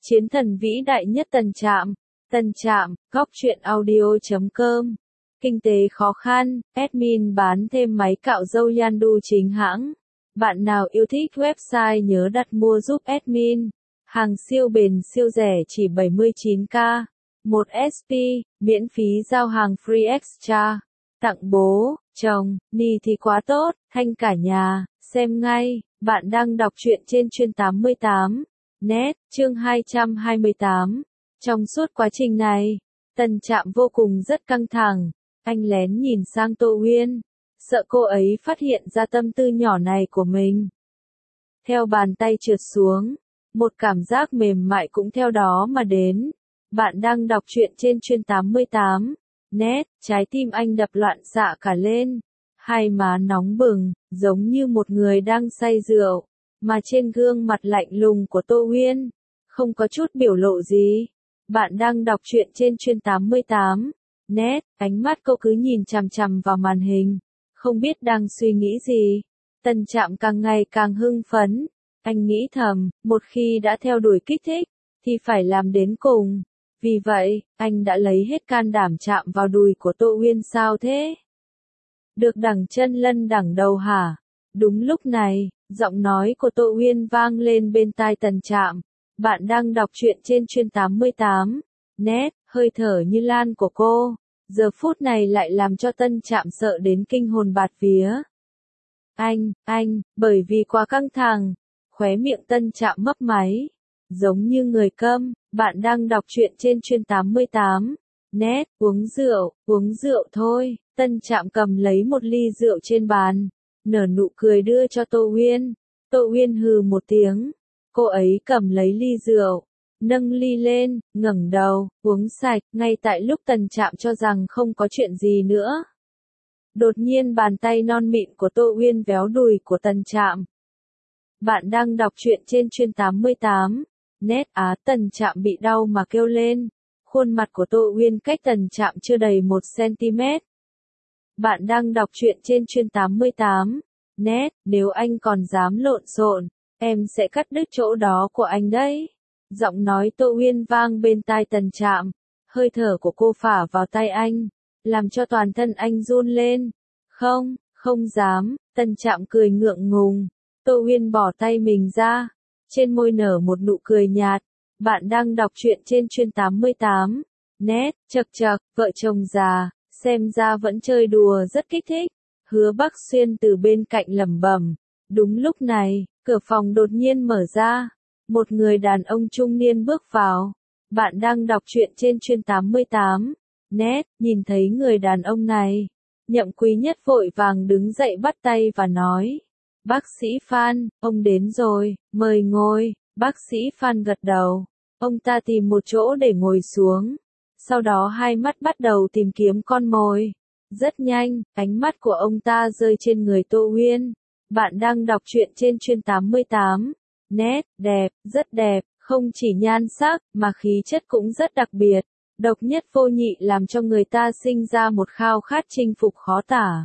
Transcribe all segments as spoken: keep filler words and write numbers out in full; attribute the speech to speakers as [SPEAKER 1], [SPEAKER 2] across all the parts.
[SPEAKER 1] Chiến thần vĩ đại nhất Tân Trạm. Tân Trạm, góc truyện audio chấm com. Kinh tế khó khăn, admin bán thêm máy cạo râu Yandu chính hãng. Bạn nào yêu thích website nhớ đặt mua giúp admin. Hàng siêu bền siêu rẻ chỉ bảy mươi chín k. một ét pê, miễn phí giao hàng free extra. Tặng bố, chồng, ni thì quá tốt, thanh cả nhà, xem ngay. Bạn đang đọc truyện trên chuyên tám mươi tám. Net, chương hai trăm hai mươi tám. Trong suốt quá trình này, Tân Trạm vô cùng rất căng thẳng. Anh lén nhìn sang Tô Uyên, sợ cô ấy phát hiện ra tâm tư nhỏ này của mình. Theo bàn tay trượt xuống, một cảm giác mềm mại cũng theo đó mà đến. Bạn đang đọc truyện trên chuyên tám mươi tám. Net, trái tim anh đập loạn xạ cả lên. Hai má nóng bừng, giống như một người đang say rượu. Mà trên gương mặt lạnh lùng của Tô Uyên, không có chút biểu lộ gì. Bạn đang đọc truyện trên chuyên tám mươi tám. Net, ánh mắt cô cứ nhìn chằm chằm vào màn hình, không biết đang suy nghĩ gì. Tân Trạm càng ngày càng hưng phấn. Anh nghĩ thầm, một khi đã theo đuổi kích thích, thì phải làm đến cùng. Vì vậy, anh đã lấy hết can đảm chạm vào đùi của Tô Uyên. Sao thế? Được đẳng chân lân đẳng đầu hả? Đúng lúc này, giọng nói của Tô Uyên vang lên bên tai Tân Trạm. Bạn đang đọc truyện trên chuyên tám mươi tám. Net, hơi thở như lan của cô, giờ phút này lại làm cho Tân Trạm sợ đến kinh hồn bạt vía. Anh, anh, bởi vì quá căng thẳng, khóe miệng Tân Trạm mấp máy, giống như người câm. Bạn đang đọc truyện trên chuyên tám mươi tám. Net, uống rượu, uống rượu thôi. Tân Trạm cầm lấy một ly rượu trên bàn, nở nụ cười đưa cho Tô Uyên. Tô Uyên hừ một tiếng. Cô ấy cầm lấy ly rượu, nâng ly lên, ngẩng đầu, uống sạch. Ngay tại lúc Tân Trạm cho rằng không có chuyện gì nữa, đột nhiên bàn tay non mịn của Tô Uyên véo đùi của Tân Trạm. Bạn đang đọc truyện trên chuyên tám mươi tám. Net, á. Tân Trạm bị đau mà kêu lên. Khuôn mặt của Tô Uyên cách Tân Trạm chưa đầy một xăng-ti-mét. Bạn đang đọc truyện trên chuyên tám mươi tám. Net, nếu anh còn dám lộn xộn, em sẽ cắt đứt chỗ đó của anh đấy. Giọng nói Tô Uyên vang bên tai Tân Trạm. Hơi thở của cô phả vào tay anh, làm cho toàn thân anh run lên. Không, không dám. Tân Trạm cười ngượng ngùng. Tô Uyên bỏ tay mình ra, trên môi nở một nụ cười nhạt. Bạn đang đọc truyện trên chuyên tám mươi tám. Net, chậc chậc, vợ chồng già, xem ra vẫn chơi đùa rất kích thích. Hứa Bắc Xuyên từ bên cạnh lẩm bẩm. Đúng lúc này, cửa phòng đột nhiên mở ra. Một người đàn ông trung niên bước vào. Bạn đang đọc truyện trên chuyên tám mươi tám. Net, nhìn thấy người đàn ông này, Nhậm Quý Nhất vội vàng đứng dậy bắt tay và nói. Bác sĩ Phan, ông đến rồi, mời ngồi. Bác sĩ Phan gật đầu. Ông ta tìm một chỗ để ngồi xuống. Sau đó hai mắt bắt đầu tìm kiếm con mồi. Rất nhanh, ánh mắt của ông ta rơi trên người Tô Uyên. Bạn đang đọc truyện trên chuyên tám mươi tám. Net, đẹp, rất đẹp, không chỉ nhan sắc, mà khí chất cũng rất đặc biệt. Độc nhất vô nhị làm cho người ta sinh ra một khao khát chinh phục khó tả.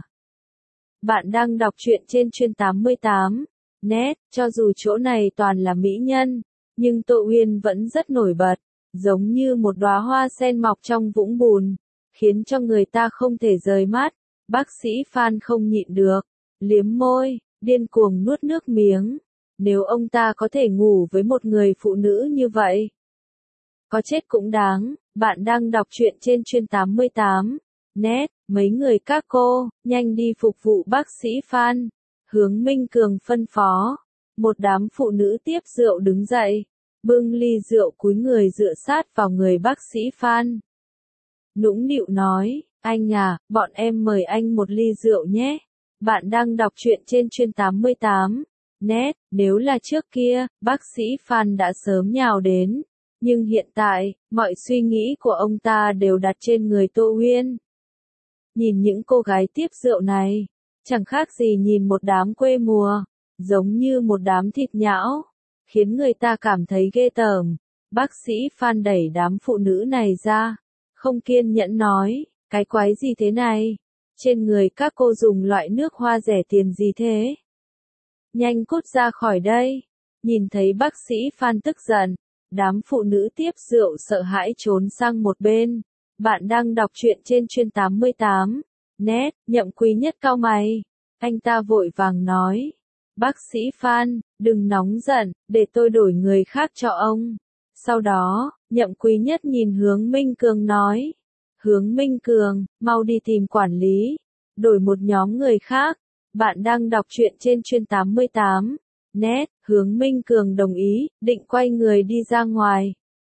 [SPEAKER 1] Bạn đang đọc truyện trên chuyên tám mươi tám. Net, cho dù chỗ này toàn là mỹ nhân, nhưng Tô Uyên vẫn rất nổi bật, giống như một đóa hoa sen mọc trong vũng bùn, khiến cho người ta không thể rời mắt. Bác sĩ Phan không nhịn được, liếm môi, điên cuồng nuốt nước miếng. Nếu ông ta có thể ngủ với một người phụ nữ như vậy, có chết cũng đáng. Bạn đang đọc truyện trên chuyên tám mươi tám. Net, mấy người các cô, nhanh đi phục vụ bác sĩ Phan. Hướng Minh Cường phân phó. Một đám phụ nữ tiếp rượu đứng dậy, bưng ly rượu cúi người dựa sát vào người bác sĩ Phan. Nũng nịu nói, anh à, bọn em mời anh một ly rượu nhé. Bạn đang đọc truyện trên chuyên tám mươi tám. Net, nếu là trước kia, bác sĩ Phan đã sớm nhào đến. Nhưng hiện tại, mọi suy nghĩ của ông ta đều đặt trên người Tô Uyên. Nhìn những cô gái tiếp rượu này, chẳng khác gì nhìn một đám quê mùa, giống như một đám thịt nhão, khiến người ta cảm thấy ghê tởm. Bác sĩ Phan đẩy đám phụ nữ này ra, không kiên nhẫn nói, cái quái gì thế này? Trên người các cô dùng loại nước hoa rẻ tiền gì thế? Nhanh cút ra khỏi đây. Nhìn thấy bác sĩ Phan tức giận, Đám phụ nữ tiếp rượu sợ hãi trốn sang một bên. Bạn đang đọc truyện trên chuyên tám mươi tám. Net, Nhậm Quý Nhất cau mày. Anh ta vội vàng nói. Bác sĩ Phan, đừng nóng giận, để tôi đổi người khác cho ông. Sau đó, Nhậm Quý Nhất nhìn Hướng Minh Cường nói. Hướng Minh Cường, mau đi tìm quản lý. Đổi một nhóm người khác. Bạn đang đọc truyện trên chuyên tám mươi tám. Net, Hướng Minh Cường đồng ý, định quay người đi ra ngoài.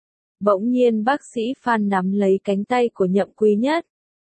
[SPEAKER 1] Bỗng nhiên bác sĩ Phan nắm lấy cánh tay của Nhậm Quý Nhất.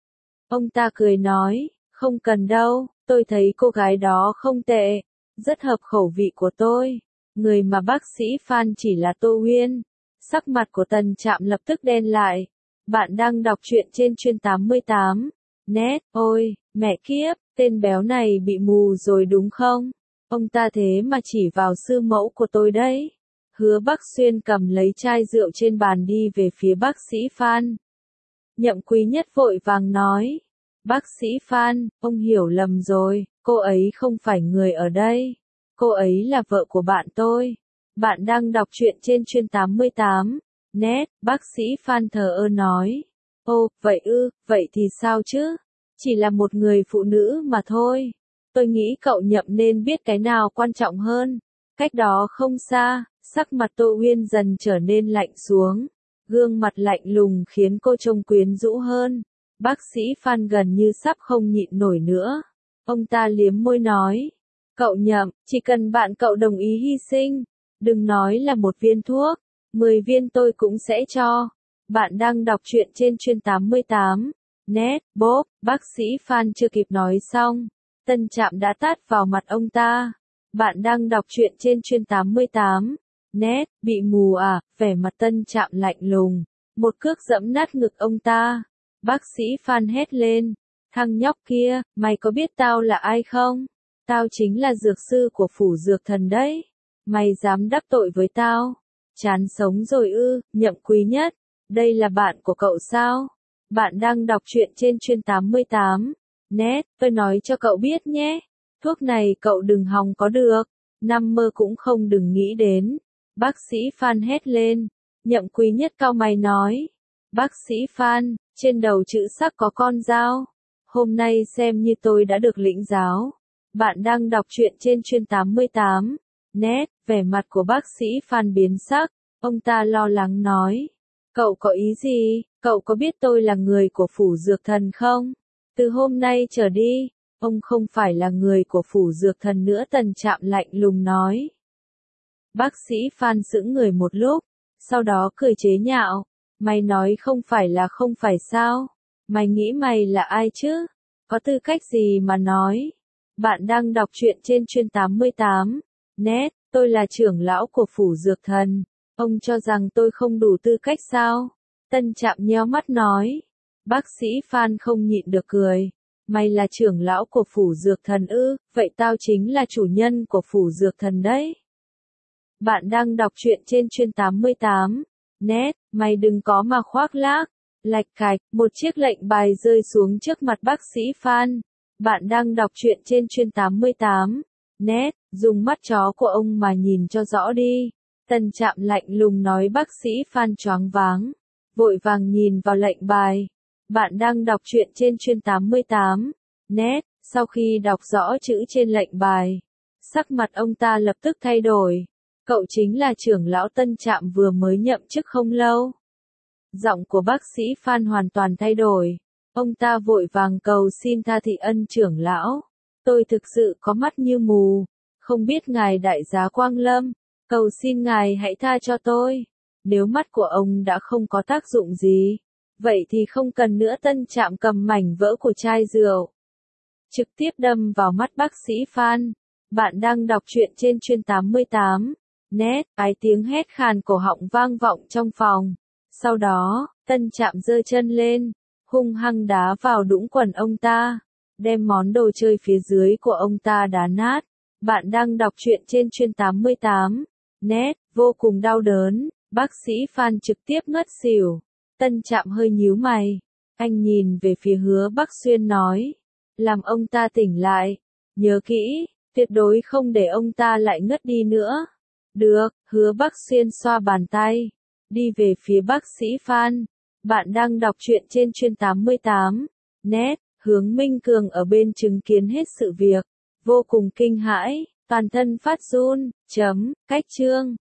[SPEAKER 1] Ông ta cười nói, không cần đâu, tôi thấy cô gái đó không tệ, rất hợp khẩu vị của tôi. Người mà bác sĩ Phan chỉ là Tô Huyên. Sắc mặt của Tần Trạm lập tức đen lại. Bạn đang đọc truyện trên chuyên tám mươi tám. Net, ôi, mẹ kiếp, tên béo này bị mù rồi đúng không? Ông ta thế mà chỉ vào sư mẫu của tôi đấy. Hứa Bắc Xuyên cầm lấy chai rượu trên bàn đi về phía bác sĩ Phan. Nhậm Quý Nhất vội vàng nói. Bác sĩ Phan, ông hiểu lầm rồi, cô ấy không phải người ở đây. Cô ấy là vợ của bạn tôi. Bạn đang đọc truyện trên chuyên tám mươi tám. Net, bác sĩ Phan thờ ơ nói. Ô, vậy ư, vậy thì sao chứ? Chỉ là một người phụ nữ mà thôi. Tôi nghĩ cậu Nhậm nên biết cái nào quan trọng hơn. Cách đó không xa, sắc mặt Tô Huyên dần trở nên lạnh xuống. Gương mặt lạnh lùng khiến cô trông quyến rũ hơn. Bác sĩ Phan gần như sắp không nhịn nổi nữa. Ông ta liếm môi nói. Cậu Nhậm, chỉ cần bạn cậu đồng ý hy sinh. Đừng nói là một viên thuốc. Mười viên tôi cũng sẽ cho. Bạn đang đọc truyện trên chuyên tám mươi tám. Net, bốp, bác sĩ Phan chưa kịp nói xong. Tân Trạm đã tát vào mặt ông ta. Bạn đang đọc truyện trên chuyên tám mươi tám. Net, bị mù à, vẻ mặt Tân Trạm lạnh lùng. Một cước dẫm nát ngực ông ta. Bác sĩ Phan hét lên. Thằng nhóc kia, mày có biết tao là ai không? Tao chính là dược sư của phủ dược thần đấy. Mày dám đắc tội với tao? Chán sống rồi ư, Nhậm Quý Nhất. Đây là bạn của cậu sao? Bạn đang đọc truyện trên chuyên tám mươi tám. Net, tôi nói cho cậu biết nhé. Thuốc này cậu đừng hòng có được. Nằm mơ cũng không đừng nghĩ đến. Bác sĩ Phan hét lên. Nhậm Quý Nhất cau mày nói. Bác sĩ Phan, trên đầu chữ sắc có con dao. Hôm nay xem như tôi đã được lĩnh giáo. Bạn đang đọc truyện trên chuyên tám mươi tám. Net, vẻ mặt của bác sĩ Phan biến sắc. Ông ta lo lắng nói. Cậu có ý gì? Cậu có biết tôi là người của phủ dược thần không? Từ hôm nay trở đi, ông không phải là người của phủ dược thần nữa. Tần Trạm lạnh lùng nói. Bác sĩ Phan sững người một lúc, sau đó cười chế nhạo. Mày nói không phải là không phải sao? Mày nghĩ mày là ai chứ? Có tư cách gì mà nói? Bạn đang đọc truyện trên chuyên tám mươi tám. Net, tôi là trưởng lão của phủ dược thần. Ông cho rằng tôi không đủ tư cách sao? Tân Trạm nhéo mắt nói. Bác sĩ Phan không nhịn được cười. Mày là trưởng lão của phủ dược thần ư, vậy tao chính là chủ nhân của phủ dược thần đấy. Bạn đang đọc truyện trên chuyên tám mươi tám. Net, mày đừng có mà khoác lác. Lạch cạch, một chiếc lệnh bài rơi xuống trước mặt bác sĩ Phan. Bạn đang đọc truyện trên chuyên tám mươi tám. Net, dùng mắt chó của ông mà nhìn cho rõ đi. Tần Trạm lạnh lùng nói. Bác sĩ Phan choáng váng. Vội vàng nhìn vào lệnh bài. Bạn đang đọc truyện trên chuyên tám mươi tám. Net, sau khi đọc rõ chữ trên lệnh bài, sắc mặt ông ta lập tức thay đổi. Cậu chính là trưởng lão Tân Trạm vừa mới nhậm chức không lâu. Giọng của bác sĩ Phan hoàn toàn thay đổi. Ông ta vội vàng cầu xin tha thị ân trưởng lão. Tôi thực sự có mắt như mù. Không biết ngài đại giá Quang Lâm. Cầu xin ngài hãy tha cho tôi. Nếu mắt của ông đã không có tác dụng gì, vậy thì không cần nữa. Tân Trạm cầm mảnh vỡ của chai rượu, trực tiếp đâm vào mắt bác sĩ Phan. Bạn đang đọc truyện trên chuyên tám mươi tám. Net, cái tiếng hét khàn cổ họng vang vọng trong phòng. Sau đó, Tân Trạm giơ chân lên, hung hăng đá vào đũng quần ông ta, đem món đồ chơi phía dưới của ông ta đá nát. Bạn đang đọc truyện trên chuyên tám mươi tám. Net, vô cùng đau đớn, bác sĩ Phan trực tiếp ngất xỉu. Tân Trạm hơi nhíu mày. Anh nhìn về phía Hứa Bắc Xuyên nói. Làm ông ta tỉnh lại. Nhớ kỹ, tuyệt đối không để ông ta lại ngất đi nữa. Được, Hứa Bắc Xuyên xoa bàn tay. Đi về phía bác sĩ Phan. Bạn đang đọc truyện trên chuyên tám mươi tám. Net, Hướng Minh Cường ở bên chứng kiến hết sự việc. Vô cùng kinh hãi, toàn thân phát run. Chấm, cách chương.